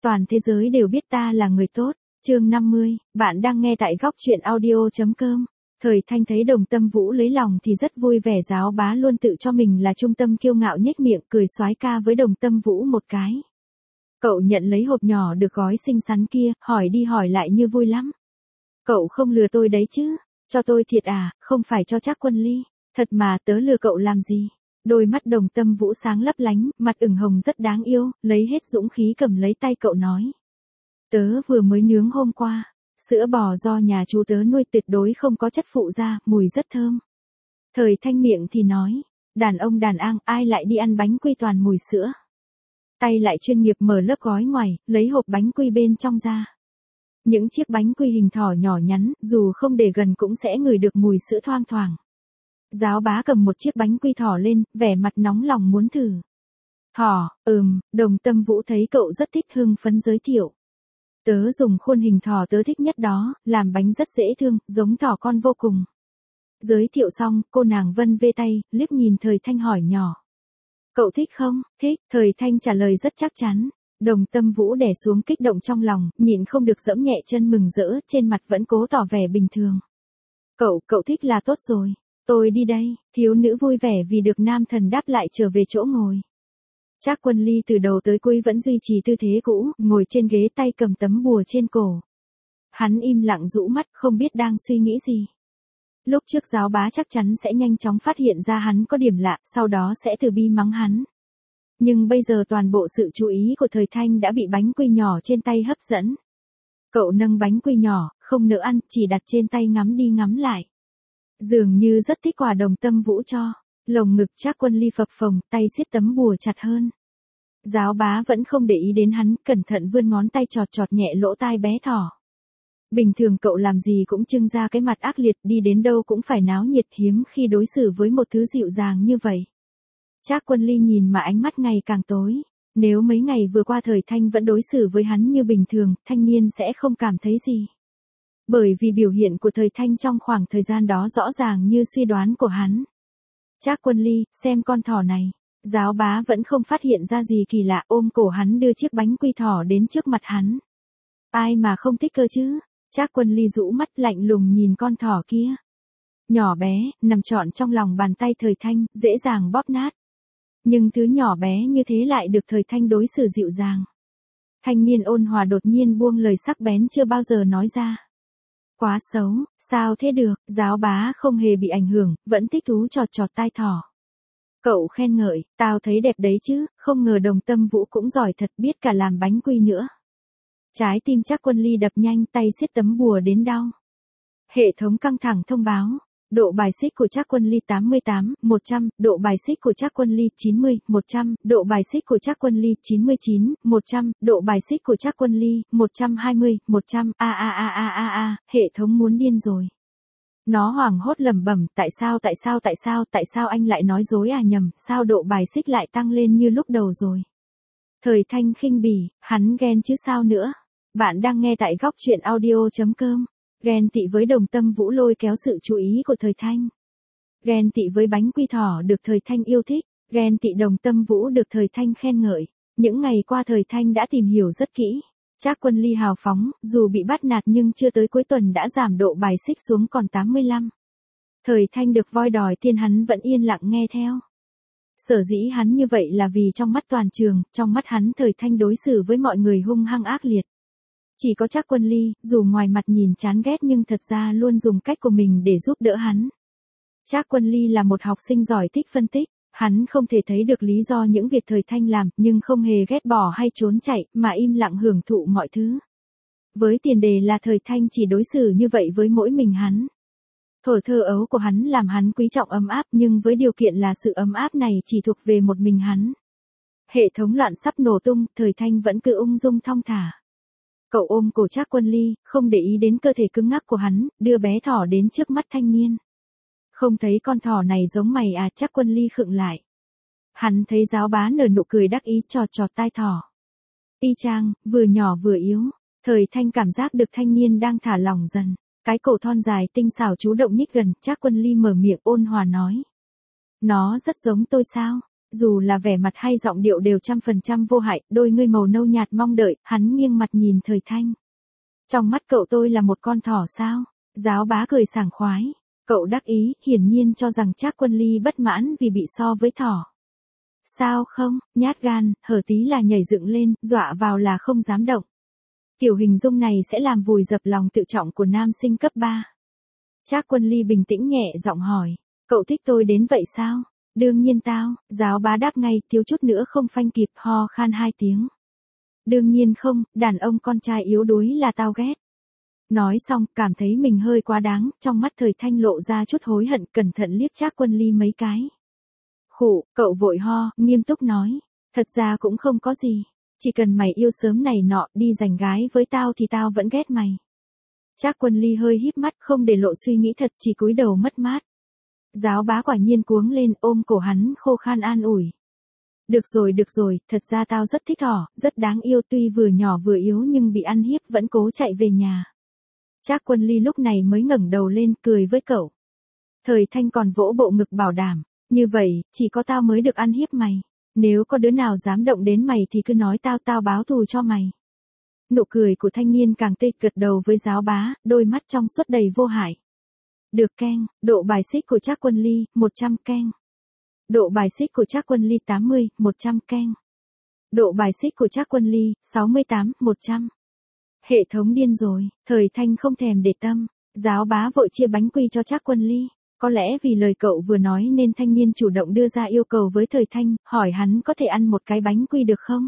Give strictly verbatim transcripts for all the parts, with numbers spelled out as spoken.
toàn thế giới đều biết ta là người tốt. Chương năm mươi, bạn đang nghe tại góc truyện audio.com. Thời Thanh thấy Đồng Tâm Vũ lấy lòng thì rất vui vẻ, giáo bá luôn tự cho mình là trung tâm kiêu ngạo, nhếch miệng cười soái ca với Đồng Tâm Vũ một cái. Cậu nhận lấy hộp nhỏ được gói xinh xắn kia, hỏi đi hỏi lại như vui lắm. Cậu không lừa tôi đấy chứ? Cho tôi thiệt à? Không phải cho Trác Quân Ly. Thật mà, tớ lừa cậu làm gì? Đôi mắt Đồng Tâm Vũ sáng lấp lánh, mặt ửng hồng rất đáng yêu, lấy hết dũng khí cầm lấy tay cậu nói. Tớ vừa mới nướng hôm qua, sữa bò do nhà chú tớ nuôi tuyệt đối không có chất phụ gia, mùi rất thơm. Thời Thanh miệng thì nói, đàn ông đàn an ai lại đi ăn bánh quy toàn mùi sữa. Tay lại chuyên nghiệp mở lớp gói ngoài, lấy hộp bánh quy bên trong ra. Những chiếc bánh quy hình thỏ nhỏ nhắn, dù không để gần cũng sẽ ngửi được mùi sữa thoang thoảng. Giáo bá cầm một chiếc bánh quy thỏ lên, vẻ mặt nóng lòng muốn thử. Thỏ, ừm, Đồng Tâm Vũ thấy cậu rất thích hưng phấn giới thiệu. Tớ dùng khuôn hình thỏ tớ thích nhất đó, làm bánh rất dễ thương, giống thỏ con vô cùng. Giới thiệu xong, cô nàng vân vê tay, liếc nhìn Thời Thanh hỏi nhỏ. Cậu thích không? Thích, Thời Thanh trả lời rất chắc chắn. Đồng Tâm Vũ đè xuống kích động trong lòng, nhịn không được giẫm nhẹ chân mừng rỡ, trên mặt vẫn cố tỏ vẻ bình thường. Cậu, cậu thích là tốt rồi. Tôi đi đây, thiếu nữ vui vẻ vì được nam thần đáp lại trở về chỗ ngồi. Trác Quân Ly từ đầu tới cuối vẫn duy trì tư thế cũ, ngồi trên ghế tay cầm tấm bùa trên cổ. Hắn im lặng rũ mắt, không biết đang suy nghĩ gì. Lúc trước giáo bá chắc chắn sẽ nhanh chóng phát hiện ra hắn có điểm lạ, sau đó sẽ từ bi mắng hắn. Nhưng bây giờ toàn bộ sự chú ý của Thời Thanh đã bị bánh quy nhỏ trên tay hấp dẫn. Cậu nâng bánh quy nhỏ, không nỡ ăn, chỉ đặt trên tay ngắm đi ngắm lại. Dường như rất thích quà Đồng Tâm Vũ cho. Lồng ngực Trác Quân Ly phập phồng, tay siết tấm bùa chặt hơn. Giáo bá vẫn không để ý đến hắn, cẩn thận vươn ngón tay chọt chọt nhẹ lỗ tai bé thỏ. Bình thường cậu làm gì cũng trưng ra cái mặt ác liệt, đi đến đâu cũng phải náo nhiệt, hiếm khi đối xử với một thứ dịu dàng như vậy. Trác Quân Ly nhìn mà ánh mắt ngày càng tối. Nếu mấy ngày vừa qua Thời Thanh vẫn đối xử với hắn như bình thường, thanh niên sẽ không cảm thấy gì. Bởi vì biểu hiện của Thời Thanh trong khoảng thời gian đó rõ ràng như suy đoán của hắn. Trác Quân Ly, xem con thỏ này. Giáo bá vẫn không phát hiện ra gì kỳ lạ, ôm cổ hắn đưa chiếc bánh quy thỏ đến trước mặt hắn. Ai mà không thích cơ chứ? Trác Quân Ly rũ mắt lạnh lùng nhìn con thỏ kia. Nhỏ bé, nằm trọn trong lòng bàn tay Thời Thanh, dễ dàng bóp nát. Nhưng thứ nhỏ bé như thế lại được Thời Thanh đối xử dịu dàng. Thanh niên ôn hòa đột nhiên buông lời sắc bén chưa bao giờ nói ra. Quá xấu, sao thế được? Giáo bá không hề bị ảnh hưởng, vẫn thích thú chọt chọt tai thỏ. Cậu khen ngợi, tao thấy đẹp đấy chứ, không ngờ Đồng Tâm Vũ cũng giỏi thật, biết cả làm bánh quy nữa. Trái tim Trác Quân Ly đập nhanh, tay siết tấm bùa đến đau. Hệ thống căng thẳng thông báo. Độ bài xích của Trác Quân Ly tám mươi tám, một trăm, độ bài xích của Trác Quân Ly chín mươi, một trăm, độ bài xích của Trác Quân Ly chín mươi chín, một trăm, độ bài xích của Trác Quân Ly một trăm hai mươi, một trăm, a a a a a a, hệ thống muốn điên rồi. Nó hoảng hốt lẩm bẩm, tại sao tại sao tại sao tại sao anh lại nói dối à, nhầm, sao độ bài xích lại tăng lên như lúc đầu rồi. Thời Thanh khinh bỉ, hắn ghen chứ sao nữa. Bạn đang nghe tại góc truyện audio.com. Ghen tị với Đồng Tâm Vũ lôi kéo sự chú ý của Thời Thanh. Ghen tị với bánh quy thỏ được Thời Thanh yêu thích. Ghen tị Đồng Tâm Vũ được Thời Thanh khen ngợi. Những ngày qua Thời Thanh đã tìm hiểu rất kỹ. Trác Quân Ly hào phóng, dù bị bắt nạt nhưng chưa tới cuối tuần đã giảm độ bài xích xuống còn tám mươi lăm. Thời Thanh được voi đòi tiền hắn vẫn yên lặng nghe theo. Sở dĩ hắn như vậy là vì trong mắt toàn trường, trong mắt hắn Thời Thanh đối xử với mọi người hung hăng ác liệt. Chỉ có Trác Quân Ly, dù ngoài mặt nhìn chán ghét nhưng thật ra luôn dùng cách của mình để giúp đỡ hắn. Trác Quân Ly là một học sinh giỏi thích phân tích, hắn không thể thấy được lý do những việc Thời Thanh làm, nhưng không hề ghét bỏ hay trốn chạy, mà im lặng hưởng thụ mọi thứ. Với tiền đề là Thời Thanh chỉ đối xử như vậy với mỗi mình hắn. Thuở thơ ấu của hắn làm hắn quý trọng ấm áp, nhưng với điều kiện là sự ấm áp này chỉ thuộc về một mình hắn. Hệ thống loạn sắp nổ tung, Thời Thanh vẫn cứ ung dung thong thả. Cậu ôm cổ Trác Quân Ly, không để ý đến cơ thể cứng ngắc của hắn, đưa bé thỏ đến trước mắt thanh niên. Không thấy con thỏ này giống mày à? Trác Quân Ly khựng lại. Hắn thấy giáo bá nở nụ cười đắc ý chọt chọt tai thỏ. Y chang, vừa nhỏ vừa yếu. Thời Thanh cảm giác được thanh niên đang thả lỏng dần. Cái cổ thon dài tinh xảo chủ động nhích gần, Trác Quân Ly mở miệng ôn hòa nói. Nó rất giống tôi sao? Dù là vẻ mặt hay giọng điệu đều trăm phần trăm vô hại, đôi ngươi màu nâu nhạt mong đợi, hắn nghiêng mặt nhìn Thời Thanh. Trong mắt cậu tôi là một con thỏ sao? Giáo bá cười sảng khoái. Cậu đắc ý, hiển nhiên cho rằng Trác Quân Ly bất mãn vì bị so với thỏ. Sao không, nhát gan, hở tí là nhảy dựng lên, dọa vào là không dám động. Kiểu hình dung này sẽ làm vùi dập lòng tự trọng của nam sinh cấp ba. Trác Quân Ly bình tĩnh nhẹ giọng hỏi, cậu thích tôi đến vậy sao? Đương nhiên tao, giáo bá đáp ngay, thiếu chút nữa không phanh kịp, ho khan hai tiếng. Đương nhiên không, đàn ông con trai yếu đuối là tao ghét. Nói xong, cảm thấy mình hơi quá đáng, trong mắt Thời Thanh lộ ra chút hối hận, cẩn thận liếc Trác Quân Ly mấy cái. Khụ, cậu vội ho, nghiêm túc nói, thật ra cũng không có gì, chỉ cần mày yêu sớm này nọ, đi giành gái với tao thì tao vẫn ghét mày. Trác Quân Ly hơi híp mắt, không để lộ suy nghĩ thật, chỉ cúi đầu mất mát. Giáo bá quả nhiên cuống lên, ôm cổ hắn khô khan an ủi. Được rồi được rồi, thật ra tao rất thích thỏ, rất đáng yêu, tuy vừa nhỏ vừa yếu nhưng bị ăn hiếp vẫn cố chạy về nhà. Trác Quân Ly lúc này mới ngẩng đầu lên, cười với cậu. Thời Thanh còn vỗ bộ ngực bảo đảm, như vậy, chỉ có tao mới được ăn hiếp mày. Nếu có đứa nào dám động đến mày thì cứ nói tao tao báo thù cho mày. Nụ cười của thanh niên càng tê, gật đầu với giáo bá, đôi mắt trong suốt đầy vô hại. Được keng, độ bài xích của Trác Quân Ly, một trăm keng. Độ bài xích của Trác Quân Ly tám mươi, một trăm keng. Độ bài xích của Trác Quân Ly, sáu mươi tám, một trăm. Hệ thống điên rồi, Thời Thanh không thèm để tâm. Giáo bá vội chia bánh quy cho Trác Quân Ly. Có lẽ vì lời cậu vừa nói nên thanh niên chủ động đưa ra yêu cầu với Thời Thanh, hỏi hắn có thể ăn một cái bánh quy được không?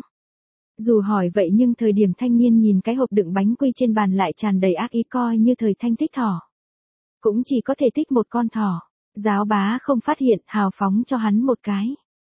Dù hỏi vậy nhưng thời điểm thanh niên nhìn cái hộp đựng bánh quy trên bàn lại tràn đầy ác ý, coi như Thời Thanh thích thỏ. Cũng chỉ có thể thích một con thỏ. Giáo bá không phát hiện, hào phóng cho hắn một cái.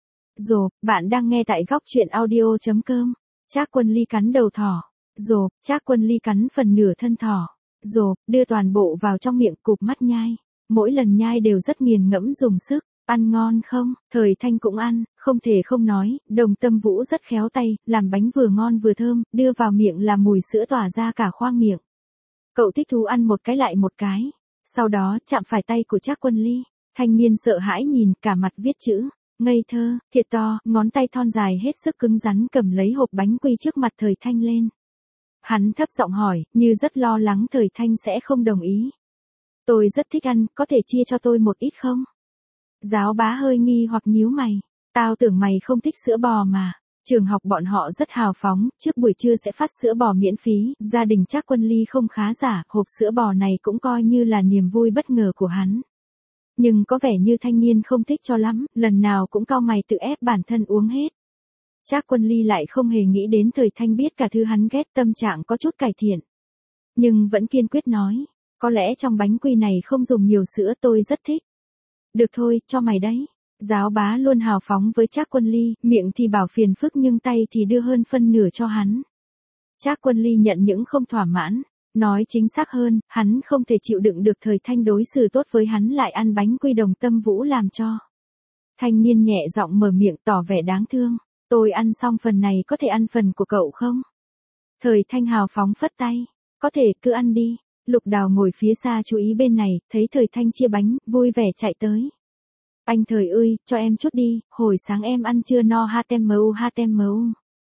Rộp, bạn đang nghe tại góc truyện audio chấm com. Trác Quân Ly cắn đầu thỏ. Rộp, Trác Quân Ly cắn phần nửa thân thỏ. Rộp, đưa toàn bộ vào trong miệng, cụp mắt nhai. Mỗi lần nhai đều rất nghiền ngẫm dùng sức. Ăn ngon không? Thời Thanh cũng ăn, không thể không nói, Đồng Tâm Vũ rất khéo tay, làm bánh vừa ngon vừa thơm, đưa vào miệng là mùi sữa tỏa ra cả khoang miệng. Cậu thích thú ăn một cái lại một cái. Sau đó, chạm phải tay của Trác Quân Ly. Thanh niên sợ hãi nhìn, cả mặt viết chữ. Ngây thơ, thiệt to, ngón tay thon dài hết sức cứng rắn cầm lấy hộp bánh quy trước mặt Thời Thanh lên. Hắn thấp giọng hỏi, như rất lo lắng Thời Thanh sẽ không đồng ý. Tôi rất thích ăn, có thể chia cho tôi một ít không? Giáo bá hơi nghi hoặc nhíu mày. Tao tưởng mày không thích sữa bò mà. Trường học bọn họ rất hào phóng, trước buổi trưa sẽ phát sữa bò miễn phí, gia đình Trác Quân Ly không khá giả, hộp sữa bò này cũng coi như là niềm vui bất ngờ của hắn. Nhưng có vẻ như thanh niên không thích cho lắm, lần nào cũng cau mày tự ép bản thân uống hết. Trác Quân Ly lại không hề nghĩ đến Thời Thanh biết cả thứ hắn ghét, tâm trạng có chút cải thiện. Nhưng vẫn kiên quyết nói, có lẽ trong bánh quy này không dùng nhiều sữa, tôi rất thích. Được thôi, cho mày đấy. Giáo bá luôn hào phóng với Trác Quân Ly, miệng thì bảo phiền phức nhưng tay thì đưa hơn phân nửa cho hắn. Trác Quân Ly nhận những không thỏa mãn. Nói chính xác hơn, hắn không thể chịu đựng được Thời Thanh đối xử tốt với hắn lại ăn bánh quy Đồng Tâm Vũ làm cho. Thanh niên nhẹ giọng mở miệng tỏ vẻ đáng thương. Tôi ăn xong phần này có thể ăn phần của cậu không? Thời Thanh hào phóng phất tay. Có thể, cứ ăn đi. Lục Đào ngồi phía xa chú ý bên này, thấy Thời Thanh chia bánh, vui vẻ chạy tới. Anh Thời ơi, cho em chút đi, hồi sáng em ăn chưa no htmu htmu.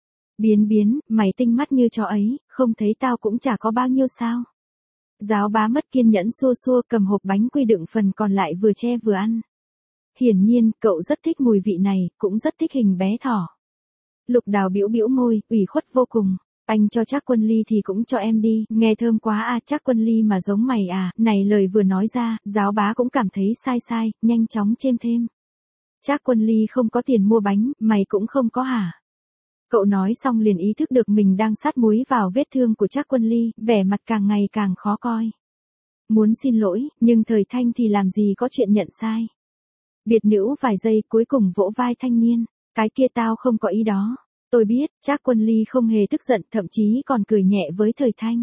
Biến biến, mày tinh mắt như chó ấy, không thấy tao cũng chả có bao nhiêu sao. Giáo bá mất kiên nhẫn xua xua cầm hộp bánh quy đựng phần còn lại vừa che vừa ăn. Hiển nhiên, cậu rất thích mùi vị này, cũng rất thích hình bé thỏ. Lục Đào bĩu bĩu môi, ủy khuất vô cùng. Anh cho Trác Quân Ly thì cũng cho em đi, nghe thơm quá à, Trác Quân Ly mà giống mày à, này lời vừa nói ra, giáo bá cũng cảm thấy sai sai, nhanh chóng chêm thêm. Trác Quân Ly không có tiền mua bánh, mày cũng không có hả? Cậu nói xong liền ý thức được mình đang sát muối vào vết thương của Trác Quân Ly, vẻ mặt càng ngày càng khó coi. Muốn xin lỗi, nhưng Thời Thanh thì làm gì có chuyện nhận sai. Biệt nữ vài giây cuối cùng vỗ vai thanh niên, cái kia tao không có ý đó. Tôi biết, Trác Quân Ly không hề tức giận, thậm chí còn cười nhẹ với Thời Thanh.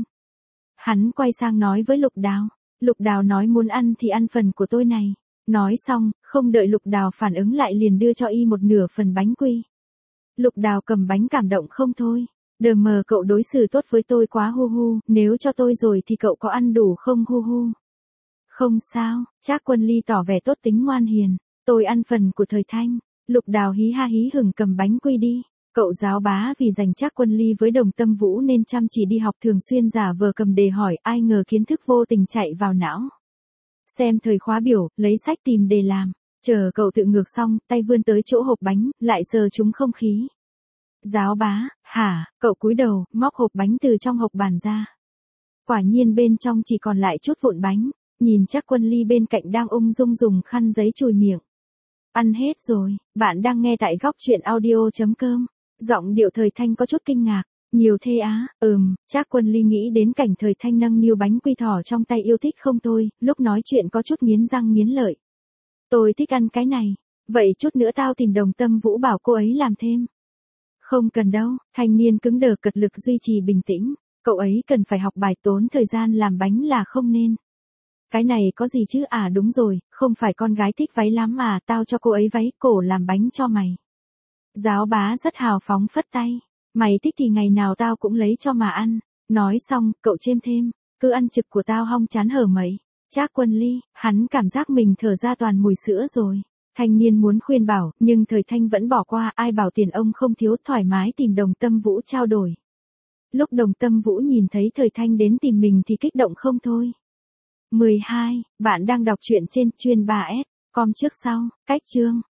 Hắn quay sang nói với Lục Đào. Lục Đào nói muốn ăn thì ăn phần của tôi này. Nói xong, không đợi Lục Đào phản ứng lại liền đưa cho y một nửa phần bánh quy. Lục Đào cầm bánh cảm động không thôi. Đờ mờ cậu đối xử tốt với tôi quá hu hu, nếu cho tôi rồi thì cậu có ăn đủ không hu hu. Không sao, Trác Quân Ly tỏ vẻ tốt tính ngoan hiền. Tôi ăn phần của Thời Thanh. Lục Đào hí ha hí hửng cầm bánh quy đi. Cậu giáo bá vì giành Trác Quân Ly với Đồng Tâm Vũ nên chăm chỉ đi học, thường xuyên giả vờ cầm đề hỏi, ai ngờ kiến thức vô tình chạy vào não. Xem thời khóa biểu, lấy sách tìm đề làm. Chờ cậu tự ngược xong, tay vươn tới chỗ hộp bánh, lại sờ trúng không khí. Giáo bá, hả, cậu cúi đầu, móc hộp bánh từ trong hộc bàn ra. Quả nhiên bên trong chỉ còn lại chút vụn bánh, nhìn Trác Quân Ly bên cạnh đang ung dung dùng khăn giấy chùi miệng. Ăn hết rồi, bạn đang nghe tại góc truyện audio.com. Giọng điệu Thời Thanh có chút kinh ngạc. Nhiều thế á, ừm, Trác Quân Ly nghĩ đến cảnh Thời Thanh nâng niu bánh quy thỏ trong tay yêu thích không thôi, lúc nói chuyện có chút nghiến răng nghiến lợi. Tôi thích ăn cái này, vậy chút nữa tao tìm Đồng Tâm Vũ bảo cô ấy làm thêm. Không cần đâu, thanh niên cứng đờ cật lực duy trì bình tĩnh, cậu ấy cần phải học bài, tốn thời gian làm bánh là không nên. Cái này có gì chứ, à đúng rồi, không phải con gái thích váy lắm à, tao cho cô ấy váy cổ làm bánh cho mày. Giáo bá rất hào phóng phất tay, mày thích thì ngày nào tao cũng lấy cho mà ăn. Nói xong, cậu chêm thêm, cứ ăn trực của tao hong chán hở mẩy. Trác Quân Ly, hắn cảm giác mình thở ra toàn mùi sữa rồi. Thanh niên muốn khuyên bảo, nhưng Thời Thanh vẫn bỏ qua, ai bảo tiền ông không thiếu, thoải mái tìm Đồng Tâm Vũ trao đổi. Lúc Đồng Tâm Vũ nhìn thấy Thời Thanh đến tìm mình thì kích động không thôi. mười hai, bạn đang đọc truyện trên chuyên ba S, com trước sau, cách chương.